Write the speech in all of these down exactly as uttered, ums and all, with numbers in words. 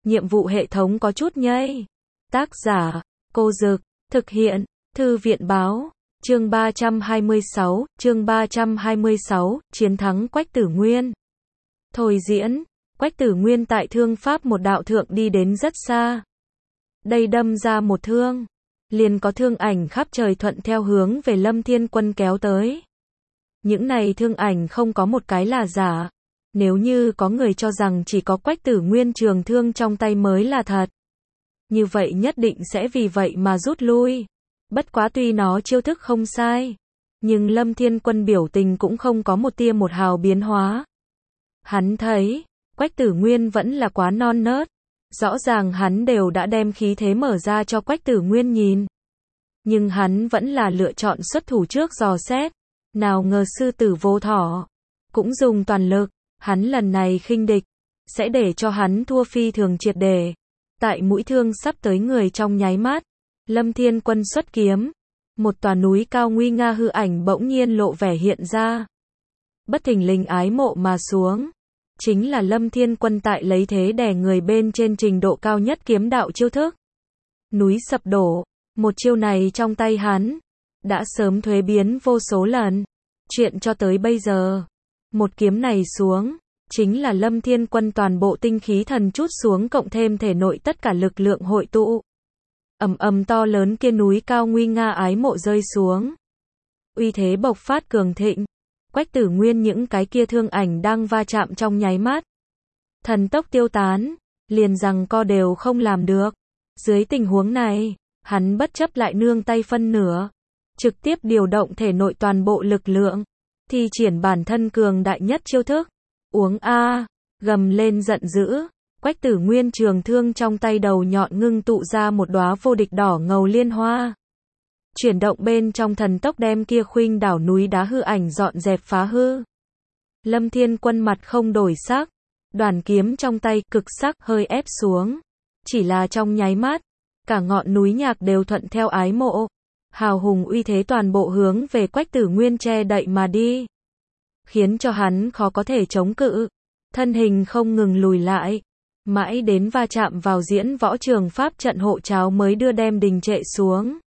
nhiệm vụ hệ thống có chút nhây. Tác giả, Cô Dực, thực hiện, Thư viện báo, chương ba trăm hai mươi sáu, chương ba trăm hai mươi sáu, chiến thắng Quách Tử Nguyên. Thôi diễn, Quách Tử Nguyên tại thương pháp một đạo thượng đi đến rất xa. Đây đâm ra một thương, liền có thương ảnh khắp trời thuận theo hướng về Lâm Thiên Quân kéo tới. Những này thương ảnh không có một cái là giả. Nếu như có người cho rằng chỉ có Quách Tử Nguyên trường thương trong tay mới là thật, như vậy nhất định sẽ vì vậy mà rút lui. Bất quá tuy nó chiêu thức không sai, nhưng Lâm Thiên Quân biểu tình cũng không có một tia một hào biến hóa. Hắn thấy, Quách Tử Nguyên vẫn là quá non nớt. Rõ ràng hắn đều đã đem khí thế mở ra cho Quách Tử Nguyên nhìn. Nhưng hắn vẫn là lựa chọn xuất thủ trước dò xét. Nào ngờ sư tử vô thỏ cũng dùng toàn lực. Hắn lần này khinh địch, sẽ để cho hắn thua phi thường triệt để. Tại mũi thương sắp tới người trong nháy mắt, Lâm Thiên Quân xuất kiếm. Một tòa núi cao nguy nga hư ảnh bỗng nhiên lộ vẻ hiện ra. Bất thình lình ái mộ mà xuống. Chính là Lâm Thiên Quân tại lấy thế đè người bên trên trình độ cao nhất kiếm đạo chiêu thức. Núi sập đổ, một chiêu này trong tay hắn, đã sớm thuế biến vô số lần. Chuyện cho tới bây giờ, một kiếm này xuống, chính là Lâm Thiên Quân toàn bộ tinh khí thần chút xuống cộng thêm thể nội tất cả lực lượng hội tụ. Ầm ầm to lớn kia núi cao nguy nga ái mộ rơi xuống. Uy thế bộc phát cường thịnh. Quách Tử Nguyên những cái kia thương ảnh đang va chạm trong nháy mắt. Thần tốc tiêu tán, liền rằng co đều không làm được. Dưới tình huống này, hắn bất chấp lại nương tay phân nửa. Trực tiếp điều động thể nội toàn bộ lực lượng. Thi triển bản thân cường đại nhất chiêu thức. Uống a, gầm lên giận dữ. Quách Tử Nguyên trường thương trong tay đầu nhọn ngưng tụ ra một đóa vô địch đỏ ngầu liên hoa. Chuyển động bên trong thần tốc đem kia khuynh đảo núi đá hư ảnh dọn dẹp phá hư. Lâm Thiên Quân mặt không đổi sắc, đoàn kiếm trong tay cực sắc hơi ép xuống. Chỉ là trong nháy mắt, cả ngọn núi nhạc đều thuận theo ái mộ. Hào hùng uy thế toàn bộ hướng về Quách Tử Nguyên che đậy mà đi. Khiến cho hắn khó có thể chống cự. Thân hình không ngừng lùi lại. Mãi đến va chạm vào diễn võ trường pháp trận hộ cháo mới đưa đem đình trệ xuống.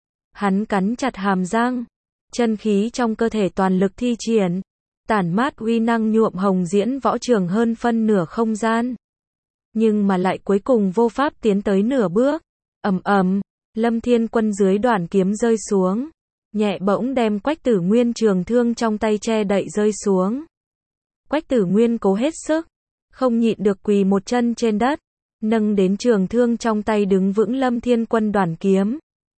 Hắn cắn chặt hàm răng. Chân khí trong cơ thể toàn lực thi triển. Tản mát uy năng nhuộm hồng diễn võ trường hơn phân nửa không gian. Nhưng mà lại cuối cùng vô pháp tiến tới nửa bước. Ầm ầm. Lâm Thiên Quân dưới đoàn kiếm rơi xuống, nhẹ bỗng đem Quách Tử Nguyên trường thương trong tay che đậy rơi xuống. Quách Tử Nguyên cố hết sức, không nhịn được quỳ một chân trên đất, nâng đến trường thương trong tay đứng vững Lâm Thiên Quân đoàn kiếm.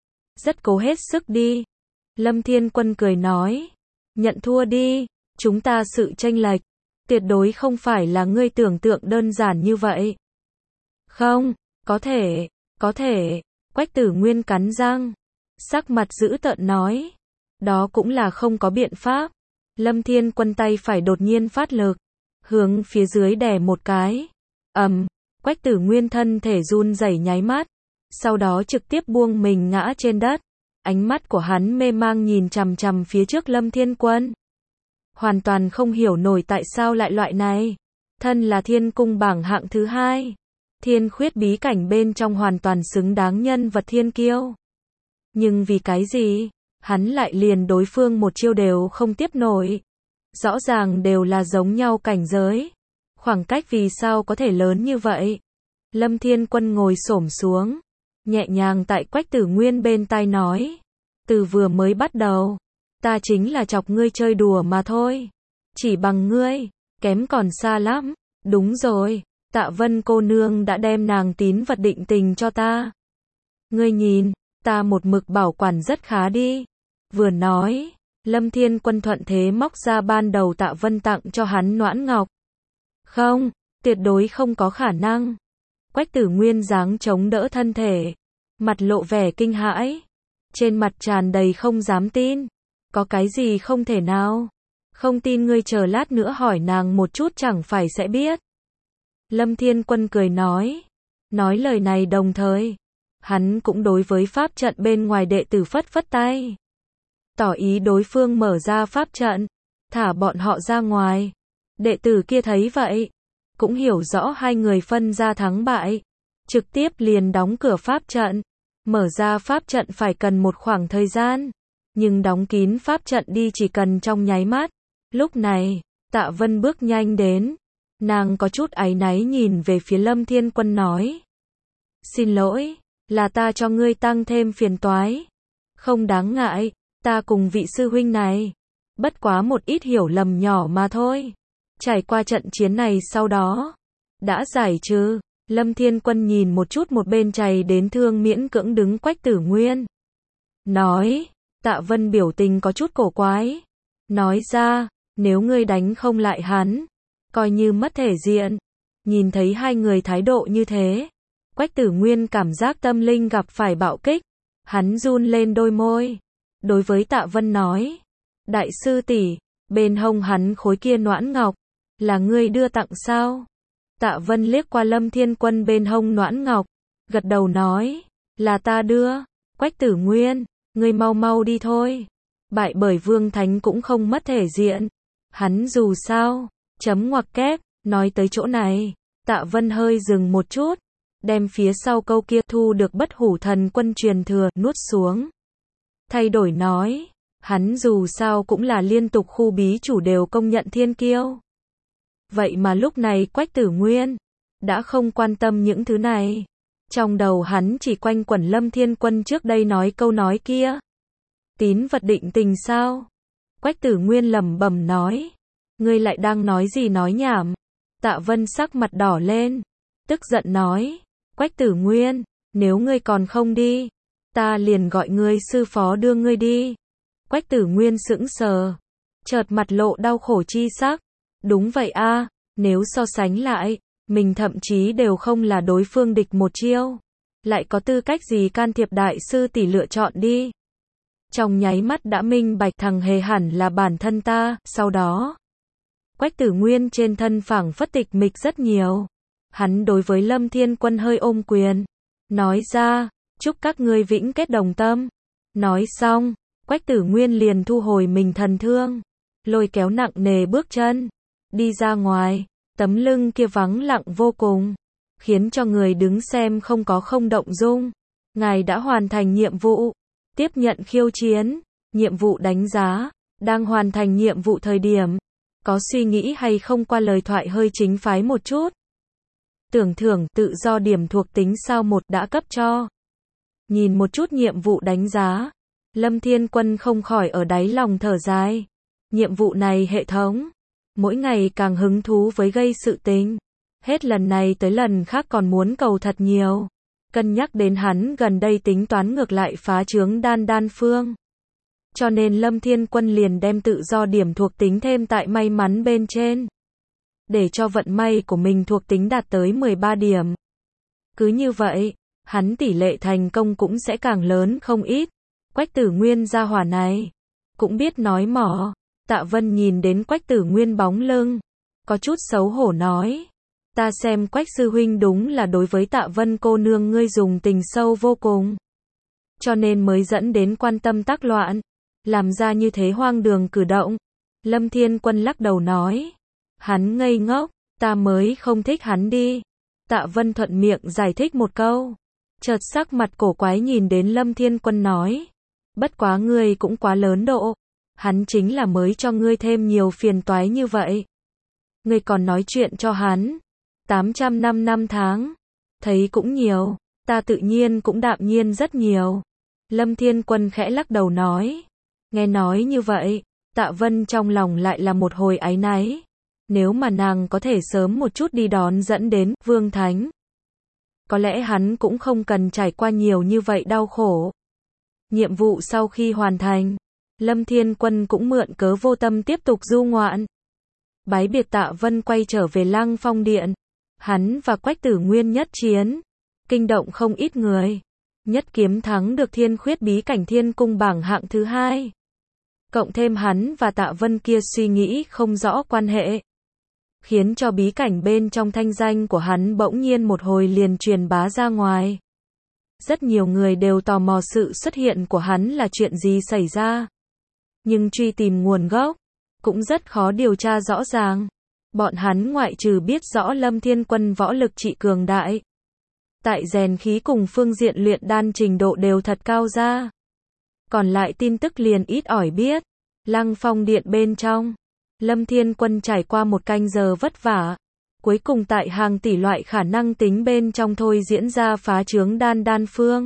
Rất cố hết sức đi. Lâm Thiên Quân cười nói, nhận thua đi, chúng ta sự chênh lệch, tuyệt đối không phải là ngươi tưởng tượng đơn giản như vậy. Không, có thể, có thể. Quách Tử Nguyên cắn răng, sắc mặt dữ tợn nói, đó cũng là không có biện pháp. Lâm Thiên Quân tay phải đột nhiên phát lực, hướng phía dưới đè một cái. Ầm, Quách Tử Nguyên thân thể run rẩy nháy mắt, sau đó trực tiếp buông mình ngã trên đất. Ánh mắt của hắn mê mang nhìn chằm chằm phía trước Lâm Thiên Quân. Hoàn toàn không hiểu nổi tại sao lại loại này. Thân là thiên cung bảng hạng thứ hai. Thiên khuyết bí cảnh bên trong hoàn toàn xứng đáng nhân vật thiên kiêu. Nhưng vì cái gì, hắn lại liền đối phương một chiêu đều không tiếp nổi. Rõ ràng đều là giống nhau cảnh giới. Khoảng cách vì sao có thể lớn như vậy? Lâm Thiên Quân ngồi xổm xuống, nhẹ nhàng tại Quách Tử Nguyên bên tai nói. Từ vừa mới bắt đầu, ta chính là chọc ngươi chơi đùa mà thôi. Chỉ bằng ngươi, kém còn xa lắm. Đúng rồi. Tạ Vân cô nương đã đem nàng tín vật định tình cho ta. Ngươi nhìn, ta một mực bảo quản rất khá đi. Vừa nói, Lâm Thiên Quân thuận thế móc ra ban đầu Tạ Vân tặng cho hắn noãn ngọc. Không, tuyệt đối không có khả năng. Quách Tử Nguyên giáng chống đỡ thân thể, mặt lộ vẻ kinh hãi, trên mặt tràn đầy không dám tin. Có cái gì không thể nào? Không tin ngươi chờ lát nữa hỏi nàng một chút chẳng phải sẽ biết. Lâm Thiên Quân cười nói. Nói lời này đồng thời, hắn cũng đối với pháp trận bên ngoài đệ tử phất phất tay. Tỏ ý đối phương mở ra pháp trận, thả bọn họ ra ngoài. Đệ tử kia thấy vậy, cũng hiểu rõ hai người phân ra thắng bại. trực tiếp liền đóng cửa pháp trận. Mở ra pháp trận phải cần một khoảng thời gian, nhưng đóng kín pháp trận đi chỉ cần trong nháy mắt. Lúc này, Tạ Vân bước nhanh đến, nàng có chút áy náy nhìn về phía Lâm Thiên Quân nói. Xin lỗi, là ta cho ngươi tăng thêm phiền toái. Không đáng ngại, ta cùng vị sư huynh này, bất quá một ít hiểu lầm nhỏ mà thôi. Trải qua trận chiến này sau đó, đã giải trừ. Lâm Thiên Quân nhìn một chút một bên chảy đến thương miễn cưỡng đứng Quách Tử Nguyên. Nói, Tạ Vân biểu tình có chút cổ quái. Nói ra, nếu ngươi đánh không lại hắn, coi như mất thể diện. Nhìn thấy hai người thái độ như thế, Quách Tử Nguyên cảm giác tâm linh gặp phải bạo kích. Hắn run lên đôi môi. Đối với Tạ Vân nói, đại sư tỷ, bên hông hắn khối kia noãn ngọc, là ngươi đưa tặng sao? Tạ Vân liếc qua Lâm Thiên Quân bên hông noãn ngọc, gật đầu nói, là ta đưa. Quách Tử Nguyên, ngươi mau mau đi thôi. Bại bởi Vương Thánh cũng không mất thể diện. Hắn dù sao, chấm ngoặc kép, nói tới chỗ này, Tạ Vân hơi dừng một chút, đem phía sau câu kia thu được bất hủ thần quân truyền thừa nuốt xuống. Thay đổi nói, hắn dù sao cũng là liên tục khu bí chủ đều công nhận thiên kiêu. Vậy mà lúc này Quách Tử Nguyên đã không quan tâm những thứ này. Trong đầu hắn chỉ quanh quẩn Lâm Thiên Quân trước đây nói câu nói kia. Tín vật định tình sao? Quách Tử Nguyên lẩm bẩm nói. Ngươi lại đang nói gì nói nhảm? Tạ Vân sắc mặt đỏ lên, tức giận nói. Quách Tử Nguyên, nếu ngươi còn không đi, ta liền gọi ngươi sư phó đưa ngươi đi. Quách Tử Nguyên sững sờ, chợt mặt lộ đau khổ chi sắc. Đúng vậy a, nếu so sánh lại, mình thậm chí đều không là đối phương địch một chiêu. Lại có tư cách gì can thiệp đại sư tỷ lựa chọn đi. Trong nháy mắt đã minh bạch thằng hề hẳn là bản thân ta, sau đó. Quách Tử Nguyên trên thân phảng phất tịch mịch rất nhiều. Hắn đối với Lâm Thiên Quân hơi ôm quyền. Nói ra, chúc các ngươi vĩnh kết đồng tâm. Nói xong, Quách Tử Nguyên liền thu hồi mình thần thương. Lôi kéo nặng nề bước chân. Đi ra ngoài, tấm lưng kia vắng lặng vô cùng. Khiến cho người đứng xem không có không động dung. Ngài đã hoàn thành nhiệm vụ. Tiếp nhận khiêu chiến. Nhiệm vụ đánh giá. Đang hoàn thành nhiệm vụ thời điểm. Có suy nghĩ hay không qua lời thoại hơi chính phái một chút. Tưởng thưởng tự do điểm thuộc tính sao một đã cấp cho. Nhìn một chút nhiệm vụ đánh giá. Lâm Thiên Quân không khỏi ở đáy lòng thở dài. Nhiệm vụ này hệ thống. Mỗi ngày càng hứng thú với gây sự tình. Hết lần này tới lần khác còn muốn cầu thật nhiều. Cân nhắc đến hắn gần đây tính toán ngược lại phá trướng đan đan phương. Cho nên Lâm Thiên Quân liền đem tự do điểm thuộc tính thêm tại may mắn bên trên. Để cho vận may của mình thuộc tính đạt tới mười ba điểm. Cứ như vậy, hắn tỷ lệ thành công cũng sẽ càng lớn không ít. Quách Tử Nguyên gia hỏa này cũng biết nói mỏ. Tạ Vân nhìn đến Quách Tử Nguyên bóng lưng, có chút xấu hổ nói. Ta xem Quách sư huynh đúng là đối với Tạ Vân cô nương ngươi dùng tình sâu vô cùng. Cho nên mới dẫn đến quan tâm tác loạn. Làm ra như thế hoang đường cử động. Lâm Thiên Quân lắc đầu nói. Hắn ngây ngốc, ta mới không thích hắn đi. Tạ Vân thuận miệng giải thích một câu. Chợt sắc mặt cổ quái nhìn đến Lâm Thiên Quân nói. Bất quá ngươi cũng quá lớn độ. Hắn chính là mới cho ngươi thêm nhiều phiền toái như vậy. Ngươi còn nói chuyện cho hắn. tám trăm năm năm tháng. Thấy cũng nhiều. Ta tự nhiên cũng đạm nhiên rất nhiều. Lâm Thiên Quân khẽ lắc đầu nói. Nghe nói như vậy, Tạ Vân trong lòng lại là một hồi áy náy. Nếu mà nàng có thể sớm một chút đi đón dẫn đến Vương Thánh. Có lẽ hắn cũng không cần trải qua nhiều như vậy đau khổ. Nhiệm vụ sau khi hoàn thành, Lâm Thiên Quân cũng mượn cớ vô tâm tiếp tục du ngoạn. Bái biệt Tạ Vân quay trở về Lăng Phong Điện. Hắn và Quách Tử Nguyên nhất chiến. Kinh động không ít người. Nhất kiếm thắng được Thiên Khuyết bí cảnh Thiên Cung bảng hạng thứ hai. Cộng thêm hắn và Tạ Vân kia suy nghĩ không rõ quan hệ. Khiến cho bí cảnh bên trong thanh danh của hắn bỗng nhiên một hồi liền truyền bá ra ngoài. Rất nhiều người đều tò mò sự xuất hiện của hắn là chuyện gì xảy ra. Nhưng truy tìm nguồn gốc, cũng rất khó điều tra rõ ràng. Bọn hắn ngoại trừ biết rõ Lâm Thiên Quân võ lực trị cường đại. tại rèn khí cùng phương diện luyện đan trình độ đều thật cao ra. Còn lại tin tức liền ít ỏi biết. Lăng Phong điện bên trong, Lâm Thiên Quân trải qua một canh giờ vất vả, cuối cùng tại hàng tỷ loại khả năng tính bên trong thôi diễn ra phá trướng đan đan phương.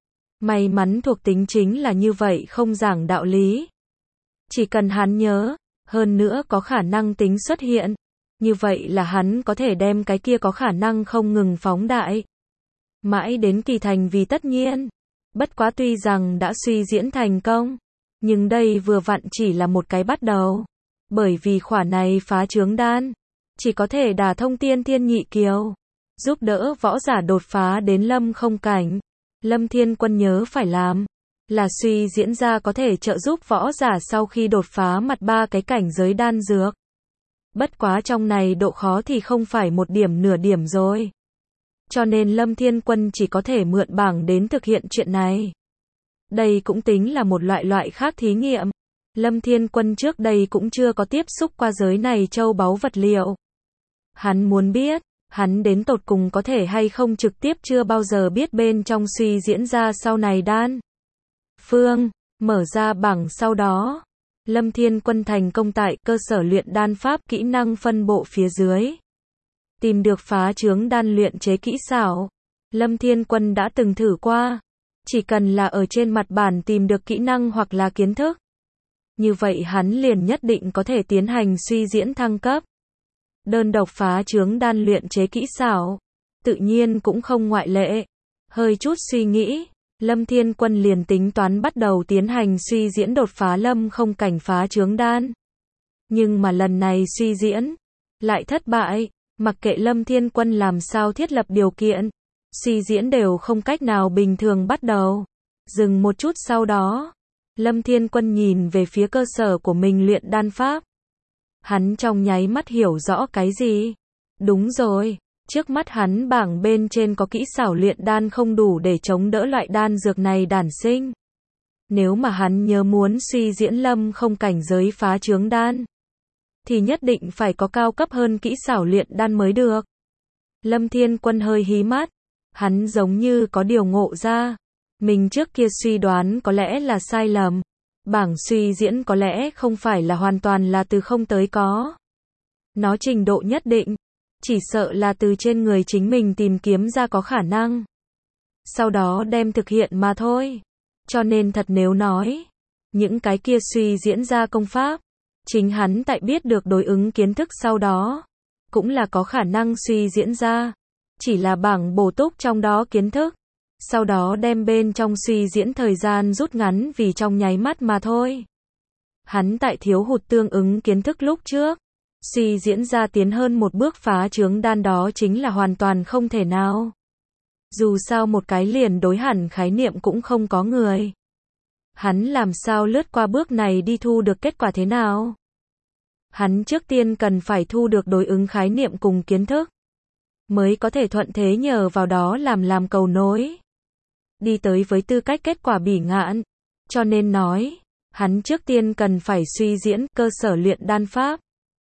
May mắn thuộc tính chính là như vậy, không giảng đạo lý. Chỉ cần hắn nhớ, hơn nữa có khả năng tính xuất hiện, như vậy là hắn có thể đem cái kia có khả năng không ngừng phóng đại. Mãi đến kỳ thành vì tất nhiên. Bất quá tuy rằng đã suy diễn thành công, nhưng đây vừa vặn chỉ là một cái bắt đầu. Bởi vì khỏa này phá trướng đan, chỉ có thể đả thông tiên thiên nhị kiều, giúp đỡ võ giả đột phá đến lâm không cảnh. Lâm Thiên Quân nhớ phải làm, là suy diễn ra có thể trợ giúp võ giả sau khi đột phá mặt ba cái cảnh giới đan dược. Bất quá trong này độ khó thì không phải một điểm nửa điểm rồi. Cho nên Lâm Thiên Quân chỉ có thể mượn bảng đến thực hiện chuyện này. Đây cũng tính là một loại loại khác thí nghiệm. Lâm Thiên Quân trước đây cũng chưa có tiếp xúc qua giới này châu báu vật liệu. Hắn muốn biết, hắn đến tột cùng có thể hay không trực tiếp chưa bao giờ biết bên trong suy diễn ra sau này đan phương, mở ra bảng sau đó. Lâm Thiên Quân thành công tại cơ sở luyện đan pháp kỹ năng phân bộ phía dưới. Tìm được phá trướng đan luyện chế kỹ xảo. Lâm Thiên Quân đã từng thử qua. Chỉ cần là ở trên mặt bản tìm được kỹ năng hoặc là kiến thức, như vậy hắn liền nhất định có thể tiến hành suy diễn thăng cấp. Đơn độc phá trướng đan luyện chế kỹ xảo, tự nhiên cũng không ngoại lệ. Hơi chút suy nghĩ, Lâm Thiên Quân liền tính toán bắt đầu tiến hành suy diễn đột phá lâm không cảnh phá trướng đan. Nhưng mà lần này suy diễn lại thất bại, mặc kệ Lâm Thiên Quân làm sao thiết lập điều kiện, suy diễn đều không cách nào bình thường bắt đầu. Dừng một chút sau đó, Lâm Thiên Quân nhìn về phía cơ sở của mình luyện đan pháp. Hắn trong nháy mắt hiểu rõ cái gì. Đúng rồi, trước mắt hắn bảng bên trên có kỹ xảo luyện đan không đủ để chống đỡ loại đan dược này đản sinh. Nếu mà hắn nhớ muốn suy diễn lâm không cảnh giới phá trướng đan, thì nhất định phải có cao cấp hơn kỹ xảo luyện đan mới được. Lâm Thiên Quân hơi hí mắt, hắn giống như có điều ngộ ra. Mình trước kia suy đoán có lẽ là sai lầm. Bảng suy diễn có lẽ không phải là hoàn toàn là từ không tới có. Nó trình độ nhất định, chỉ sợ là từ trên người chính mình tìm kiếm ra có khả năng. Sau đó đem thực hiện mà thôi. Cho nên thật nếu nói, những cái kia suy diễn ra công pháp, chính hắn tại biết được đối ứng kiến thức sau đó, cũng là có khả năng suy diễn ra. Chỉ là bảng bổ túc trong đó kiến thức, sau đó đem bên trong suy diễn thời gian rút ngắn vì trong nháy mắt mà thôi. Hắn tại thiếu hụt tương ứng kiến thức lúc trước, suy diễn ra tiến hơn một bước phá trướng đan đó chính là hoàn toàn không thể nào. Dù sao một cái liền đối hẳn khái niệm cũng không có người. Hắn làm sao lướt qua bước này đi thu được kết quả thế nào? Hắn trước tiên cần phải thu được đối ứng khái niệm cùng kiến thức, mới có thể thuận thế nhờ vào đó làm làm cầu nối. Đi tới với tư cách kết quả bỉ ngạn. Cho nên nói, hắn trước tiên cần phải suy diễn cơ sở luyện đan pháp,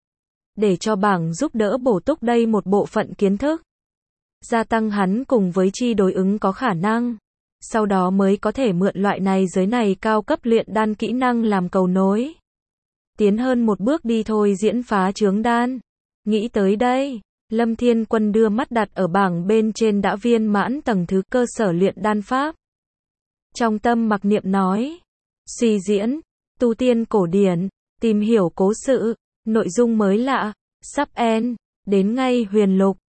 để cho bảng giúp đỡ bổ túc đây một bộ phận kiến thức, gia tăng hắn cùng với chi đối ứng có khả năng. Sau đó mới có thể mượn loại này giới này cao cấp luyện đan kỹ năng làm cầu nối, tiến hơn một bước đi thôi diễn phá trướng đan. Nghĩ tới đây, Lâm Thiên Quân đưa mắt đặt ở bảng bên trên đã viên mãn tầng thứ cơ sở luyện đan pháp. Trong tâm mặc niệm nói, suy diễn, tu tiên cổ điển, tìm hiểu cố sự, nội dung mới lạ, sắp end, đến ngay huyền lục.